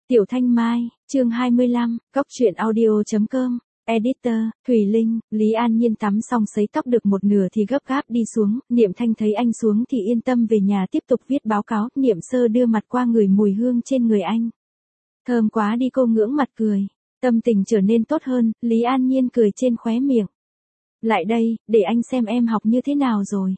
Tiểu Thanh Mai, chương 25, Cóc truyện audio.com, Editor, Thùy Linh. Lý An Nhiên tắm xong sấy tóc được một nửa thì gấp gáp đi xuống, Niệm Thanh thấy anh xuống thì yên tâm về nhà tiếp tục viết báo cáo, Niệm Sơ đưa mặt qua ngửi mùi hương trên người anh. Thơm quá đi, cô ngưỡng mặt cười. Tâm tình trở nên tốt hơn, Lý An Nhiên cười trên khóe miệng. Lại đây, để anh xem em học như thế nào rồi.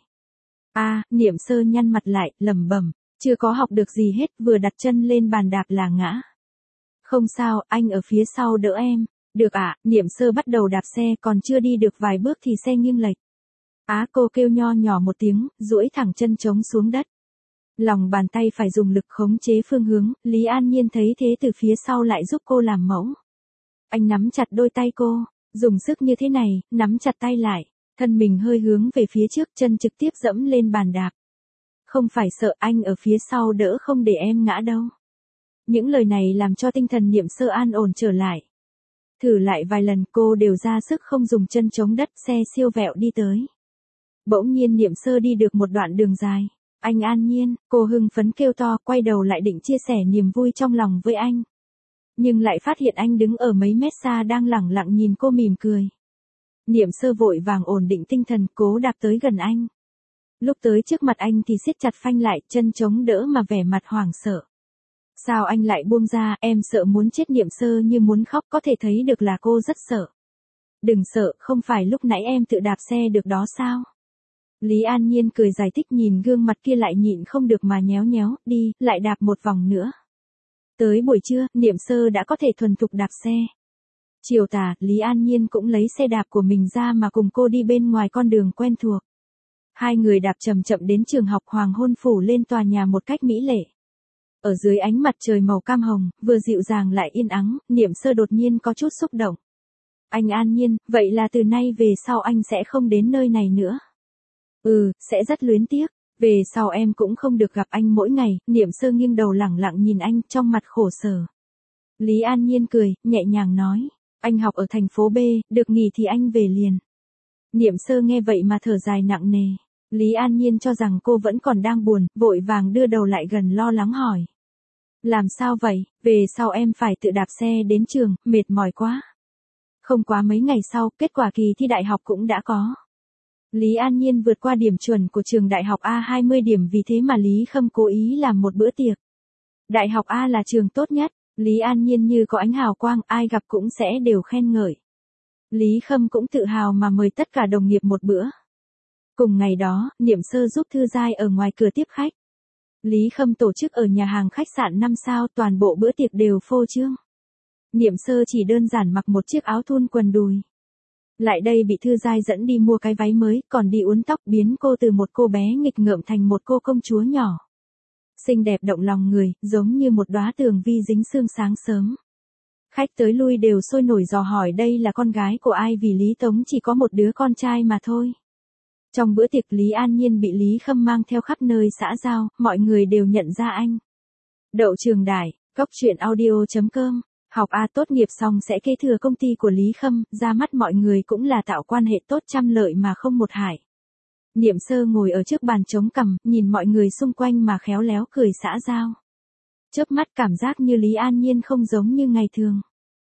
Niệm Sơ nhăn mặt lại, lẩm bẩm, chưa có học được gì hết, vừa đặt chân lên bàn đạp là ngã. Không sao, anh ở phía sau đỡ em. Được ạ, Niệm Sơ bắt đầu đạp xe, còn chưa đi được vài bước thì xe nghiêng lệch. Cô kêu nho nhỏ một tiếng, duỗi thẳng chân trống xuống đất. Lòng bàn tay phải dùng lực khống chế phương hướng, Lý An Nhiên thấy thế từ phía sau lại giúp cô làm mẫu. Anh nắm chặt đôi tay cô, dùng sức như thế này, nắm chặt tay lại, thân mình hơi hướng về phía trước, chân trực tiếp dẫm lên bàn đạp. Không phải sợ, anh ở phía sau đỡ không để em ngã đâu. Những lời này làm cho tinh thần Niệm Sơ an ổn trở lại. Thử lại vài lần cô đều ra sức không dùng chân chống đất, xe siêu vẹo đi tới. Bỗng nhiên Niệm Sơ đi được một đoạn đường dài. Anh An Nhiên, cô hưng phấn kêu to, quay đầu lại định chia sẻ niềm vui trong lòng với anh. Nhưng lại phát hiện anh đứng ở mấy mét xa đang lẳng lặng nhìn cô mỉm cười. Niệm Sơ vội vàng ổn định tinh thần, cố đạp tới gần anh. Lúc tới trước mặt anh thì siết chặt phanh lại, chân chống đỡ mà vẻ mặt hoảng sợ. Sao anh lại buông ra, em sợ muốn chết. Niệm Sơ như muốn khóc, có thể thấy được là cô rất sợ. Đừng sợ, không phải lúc nãy em tự đạp xe được đó sao? Lý An Nhiên cười giải thích, nhìn gương mặt kia lại nhịn không được mà nhéo nhéo, đi, lại đạp một vòng nữa. Tới buổi trưa, Niệm Sơ đã có thể thuần thục đạp xe. Chiều tà, Lý An Nhiên cũng lấy xe đạp của mình ra mà cùng cô đi bên ngoài con đường quen thuộc. Hai người đạp chậm chậm đến trường học, hoàng hôn phủ lên tòa nhà một cách mỹ lệ. Ở dưới ánh mặt trời màu cam hồng, vừa dịu dàng lại yên ắng, Niệm Sơ đột nhiên có chút xúc động. Anh An Nhiên, vậy là từ nay về sau anh sẽ không đến nơi này nữa. Sẽ rất luyến tiếc. Về sau em cũng không được gặp anh mỗi ngày. Niệm Sơ nghiêng đầu lẳng lặng nhìn anh, trong mặt khổ sở. Lý An Nhiên cười, nhẹ nhàng nói. Anh học ở thành phố B, được nghỉ thì anh về liền. Niệm Sơ nghe vậy mà thở dài nặng nề. Lý An Nhiên cho rằng cô vẫn còn đang buồn, vội vàng đưa đầu lại gần lo lắng hỏi. Làm sao vậy, về sau em phải tự đạp xe đến trường, mệt mỏi quá. Không quá mấy ngày sau, kết quả kỳ thi đại học cũng đã có. Lý An Nhiên vượt qua điểm chuẩn của trường đại học A 20 điểm, vì thế mà Lý Khâm cố ý làm một bữa tiệc. Đại học A là trường tốt nhất, Lý An Nhiên như có ánh hào quang, ai gặp cũng sẽ đều khen ngợi. Lý Khâm cũng tự hào mà mời tất cả đồng nghiệp một bữa. Cùng ngày đó, Niệm Sơ giúp Thư Giai ở ngoài cửa tiếp khách. Lý Khâm tổ chức ở nhà hàng khách sạn 5 sao, toàn bộ bữa tiệc đều phô trương. Niệm Sơ chỉ đơn giản mặc một chiếc áo thun quần đùi. Lại đây bị Thư Giai dẫn đi mua cái váy mới, còn đi uốn tóc, biến cô từ một cô bé nghịch ngợm thành một cô công chúa nhỏ. Xinh đẹp động lòng người, giống như một đóa tường vi dính sương sáng sớm. Khách tới lui đều sôi nổi dò hỏi đây là con gái của ai, vì Lý Tống chỉ có một đứa con trai mà thôi. Trong bữa tiệc, Lý An Nhiên bị Lý Khâm mang theo khắp nơi xã giao, mọi người đều nhận ra anh. Đậu trường đại, Cóc truyện audio.com, học A tốt nghiệp xong sẽ kế thừa công ty của Lý Khâm, ra mắt mọi người cũng là tạo quan hệ tốt, trăm lợi mà không một hại. Niệm Sơ ngồi ở trước bàn chống cằm, nhìn mọi người xung quanh mà khéo léo cười xã giao. Chớp mắt cảm giác như Lý An Nhiên không giống như ngày thường.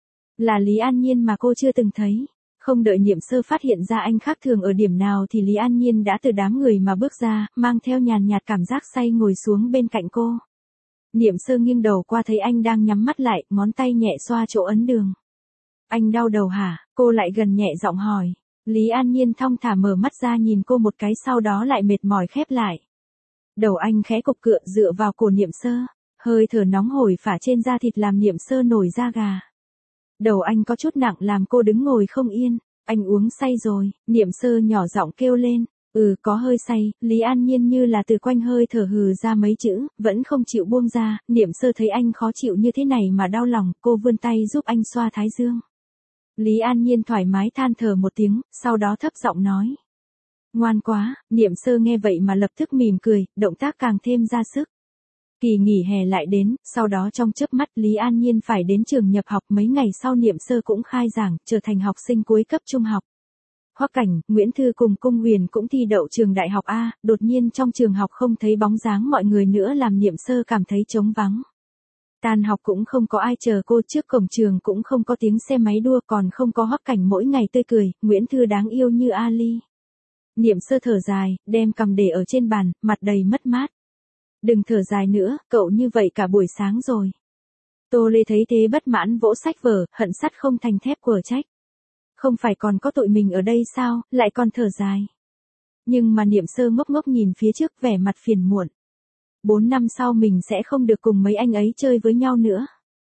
Là Lý An Nhiên mà cô chưa từng thấy. Không đợi Niệm Sơ phát hiện ra anh khác thường ở điểm nào thì Lý An Nhiên đã từ đám người mà bước ra, mang theo nhàn nhạt cảm giác say ngồi xuống bên cạnh cô. Niệm Sơ nghiêng đầu qua thấy anh đang nhắm mắt lại, ngón tay nhẹ xoa chỗ ấn đường. Anh đau đầu hả? Cô lại gần nhẹ giọng hỏi. Lý An Nhiên thong thả mở mắt ra nhìn cô một cái, sau đó lại mệt mỏi khép lại. Đầu anh khẽ cục cựa dựa vào cổ Niệm Sơ, hơi thở nóng hổi phả trên da thịt làm Niệm Sơ nổi da gà. Đầu anh có chút nặng làm cô đứng ngồi không yên. Anh uống say rồi, Niệm Sơ nhỏ giọng kêu lên. Có hơi say. Lý An Nhiên như là từ quanh hơi thở hừ ra mấy chữ, vẫn không chịu buông ra. Niệm Sơ thấy anh khó chịu như thế này mà đau lòng, cô vươn tay giúp anh xoa thái dương. Lý An Nhiên thoải mái than thở một tiếng, sau đó thấp giọng nói. Ngoan quá. Niệm Sơ nghe vậy mà lập tức mỉm cười, động tác càng thêm ra sức. Kỳ nghỉ hè lại đến, sau đó trong chớp mắt Lý An Nhiên phải đến trường nhập học. Mấy ngày sau Niệm Sơ cũng khai giảng, trở thành học sinh cuối cấp trung học. Hoắc Cảnh, Nguyễn Thư cùng Cung Huyền cũng thi đậu trường đại học A, đột nhiên trong trường học không thấy bóng dáng mọi người nữa làm Niệm Sơ cảm thấy trống vắng. Tan học cũng không có ai chờ cô, trước cổng trường cũng không có tiếng xe máy đua, còn không có Hoắc Cảnh mỗi ngày tươi cười, Nguyễn Thư đáng yêu như Ali. Niệm Sơ thở dài, đem cằm để ở trên bàn, mặt đầy mất mát. Đừng thở dài nữa, cậu như vậy cả buổi sáng rồi. Tô Lê thấy thế bất mãn vỗ sách vở, hận sắt không thành thép của trách. Không phải còn có tụi mình ở đây sao, lại còn thở dài. Nhưng mà Niệm Sơ ngốc ngốc nhìn phía trước, vẻ mặt phiền muộn. 4 năm sau mình sẽ không được cùng mấy anh ấy chơi với nhau nữa.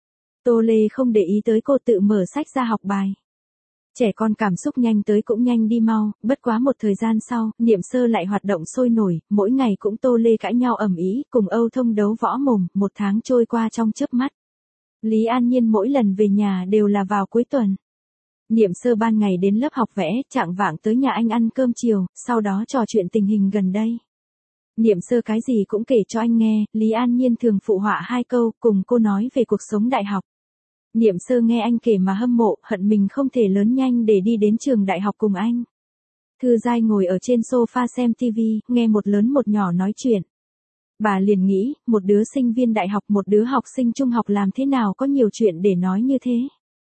Tô Lê không để ý tới cô, tự mở sách ra học bài. Trẻ con cảm xúc nhanh tới cũng nhanh đi mau, bất quá một thời gian sau, Niệm Sơ lại hoạt động sôi nổi, mỗi ngày cũng Tô Lê cãi nhau ầm ĩ, cùng Âu Thông đấu võ mồm, 1 tháng trôi qua trong chớp mắt. Lý An Nhiên mỗi lần về nhà đều là vào cuối tuần. Niệm Sơ ban ngày đến lớp học vẽ, chạng vạng tới nhà anh ăn cơm chiều, sau đó trò chuyện tình hình gần đây. Niệm Sơ cái gì cũng kể cho anh nghe, Lý An Nhiên thường phụ họa 2 câu, cùng cô nói về cuộc sống đại học. Niệm Sơ nghe anh kể mà hâm mộ, hận mình không thể lớn nhanh để đi đến trường đại học cùng anh. Thư Giai ngồi ở trên sofa xem TV, nghe một lớn một nhỏ nói chuyện. Bà liền nghĩ, một đứa sinh viên đại học, một đứa học sinh trung học làm thế nào có nhiều chuyện để nói như thế.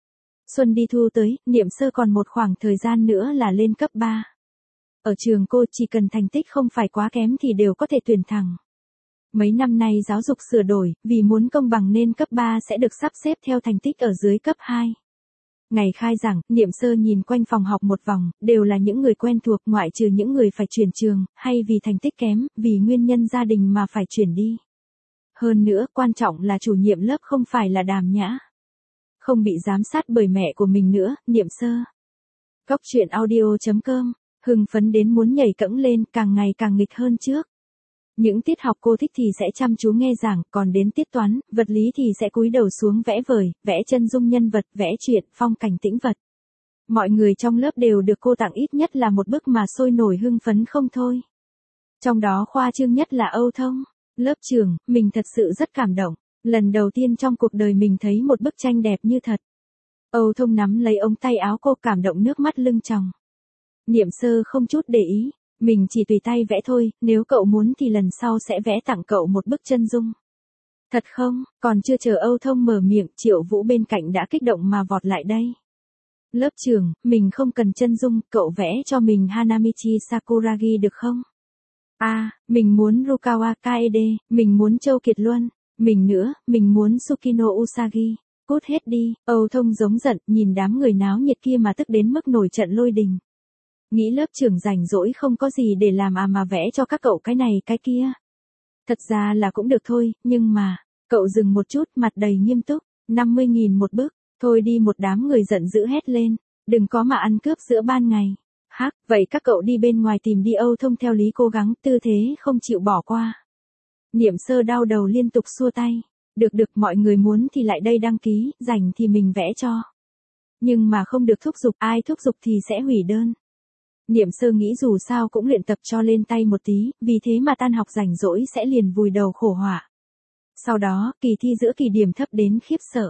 Xuân đi thu tới, Niệm Sơ còn một khoảng thời gian nữa là lên cấp 3. Ở trường cô chỉ cần thành tích không phải quá kém thì đều có thể tuyển thẳng. Mấy năm nay giáo dục sửa đổi, vì muốn công bằng nên cấp 3 sẽ được sắp xếp theo thành tích ở dưới cấp 2. Ngày khai giảng, Niệm Sơ nhìn quanh phòng học một vòng, đều là những người quen thuộc, ngoại trừ những người phải chuyển trường, hay vì thành tích kém, vì nguyên nhân gia đình mà phải chuyển đi. Hơn nữa, quan trọng là chủ nhiệm lớp không phải là Đàm Nhã. Không bị giám sát bởi mẹ của mình nữa, Niệm Sơ. Cóc truyện audio.com, hưng phấn đến muốn nhảy cẫng lên, càng ngày càng nghịch hơn trước. Những tiết học cô thích thì sẽ chăm chú nghe giảng, còn đến tiết toán, vật lý thì sẽ cúi đầu xuống vẽ vời, vẽ chân dung nhân vật, vẽ truyện, phong cảnh tĩnh vật. Mọi người trong lớp đều được cô tặng ít nhất là một bức mà sôi nổi hưng phấn không thôi. Trong đó khoa trương nhất là Âu Thông. Lớp trưởng, mình thật sự rất cảm động. Lần đầu tiên trong cuộc đời mình thấy một bức tranh đẹp như thật. Âu Thông nắm lấy ống tay áo cô, cảm động nước mắt lưng tròng. Niệm Sơ không chút để ý. Mình chỉ tùy tay vẽ thôi, nếu cậu muốn thì lần sau sẽ vẽ tặng cậu một bức chân dung. Thật không? Còn chưa chờ Âu Thông mở miệng, Triệu Vũ bên cạnh đã kích động mà vọt lại đây. Lớp trưởng, mình không cần chân dung, cậu vẽ cho mình Hanamichi Sakuragi được không? Mình muốn Rukawa Kaede, mình muốn Châu Kiệt Luân, mình nữa, mình muốn Tsukino Usagi. Cút hết đi, Âu Thông giống giận, nhìn đám người náo nhiệt kia mà tức đến mức nổi trận lôi đình. Nghĩ lớp trưởng rảnh rỗi không có gì để làm mà vẽ cho các cậu cái này cái kia. Thật ra là cũng được thôi, nhưng mà, cậu dừng một chút, mặt đầy nghiêm túc, 50.000 một bức, thôi đi, một đám người giận dữ hét lên, đừng có mà ăn cướp giữa ban ngày. Hắc, vậy các cậu đi bên ngoài tìm đi. Âu Thông theo lý cố gắng, tư thế không chịu bỏ qua. Niệm Sơ đau đầu liên tục xua tay, được, mọi người muốn thì lại đây đăng ký, rảnh thì mình vẽ cho. Nhưng mà không được thúc giục, ai thúc giục thì sẽ hủy đơn. Niệm Sơ nghĩ dù sao cũng luyện tập cho lên tay một tí, vì thế mà tan học rảnh rỗi sẽ liền vùi đầu khổ họa. Sau đó, kỳ thi giữa kỳ điểm thấp đến khiếp sợ.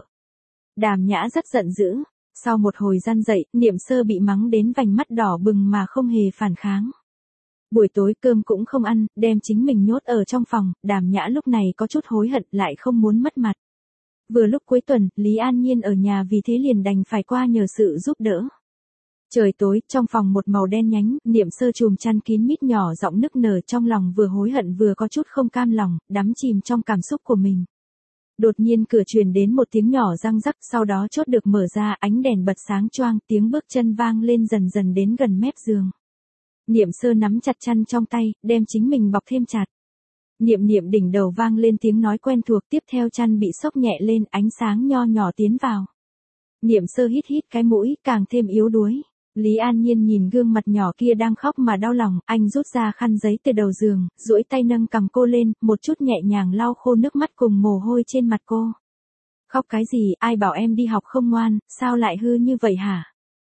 Đàm Nhã rất giận dữ. Sau một hồi gian dậy, Niệm Sơ bị mắng đến vành mắt đỏ bừng mà không hề phản kháng. Buổi tối cơm cũng không ăn, đem chính mình nhốt ở trong phòng, Đàm Nhã lúc này có chút hối hận, lại không muốn mất mặt. Vừa lúc cuối tuần, Lý An Nhiên ở nhà, vì thế liền đành phải qua nhờ sự giúp đỡ. Trời tối, trong phòng một màu đen nhánh, Niệm Sơ chùm chăn kín mít, nhỏ giọng nức nở, trong lòng vừa hối hận vừa có chút không cam lòng, đắm chìm trong cảm xúc của mình. Đột nhiên cửa truyền đến một tiếng nhỏ răng rắc, sau đó chốt được mở ra, ánh đèn bật sáng choang, tiếng bước chân vang lên dần dần đến gần mép giường. Niệm Sơ nắm chặt chăn trong tay, đem chính mình bọc thêm chặt. Niệm Niệm, đỉnh đầu vang lên tiếng nói quen thuộc, tiếp theo chăn bị xốc nhẹ lên, ánh sáng nho nhỏ tiến vào. Niệm Sơ hít cái mũi, càng thêm yếu đuối. Lý An Nhiên nhìn gương mặt nhỏ kia đang khóc mà đau lòng, anh rút ra khăn giấy từ đầu giường, duỗi tay nâng cằm cô lên, một chút nhẹ nhàng lau khô nước mắt cùng mồ hôi trên mặt cô. Khóc cái gì, ai bảo em đi học không ngoan, sao lại hư như vậy hả?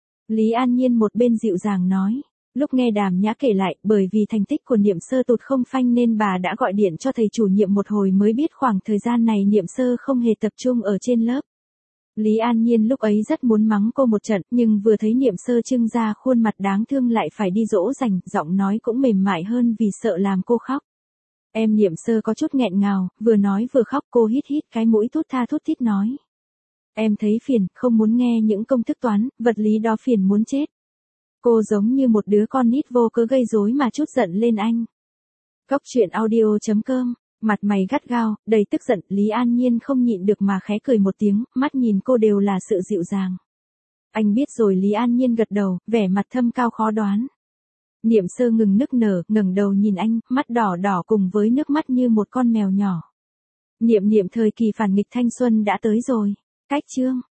Lý An Nhiên một bên dịu dàng nói. Lúc nghe Đàm Nhã kể lại, bởi vì thành tích của Niệm Sơ tụt không phanh nên bà đã gọi điện cho thầy chủ nhiệm một hồi mới biết khoảng thời gian này Niệm Sơ không hề tập trung ở trên lớp. Lý An Nhiên lúc ấy rất muốn mắng cô một trận, nhưng vừa thấy Niệm Sơ trưng ra khuôn mặt đáng thương lại phải đi dỗ dành, giọng nói cũng mềm mại hơn vì sợ làm cô khóc. Em Niệm Sơ có chút nghẹn ngào, vừa nói vừa khóc, cô hít hít cái mũi thút tha thút thít nói. Em thấy phiền, không muốn nghe những công thức toán, vật lý đó phiền muốn chết. Cô giống như một đứa con nít vô cớ gây rối mà trút giận lên anh. Cóc truyện audio.com, mặt mày gắt gao, đầy tức giận, Lý An Nhiên không nhịn được mà khẽ cười một tiếng, mắt nhìn cô đều là sự dịu dàng. Anh biết rồi, Lý An Nhiên gật đầu, vẻ mặt thâm cao khó đoán. Niệm Sơ ngừng nức nở, ngẩng đầu nhìn anh, mắt đỏ đỏ cùng với nước mắt như một con mèo nhỏ. Niệm thời kỳ phản nghịch thanh xuân đã tới rồi. Cách chương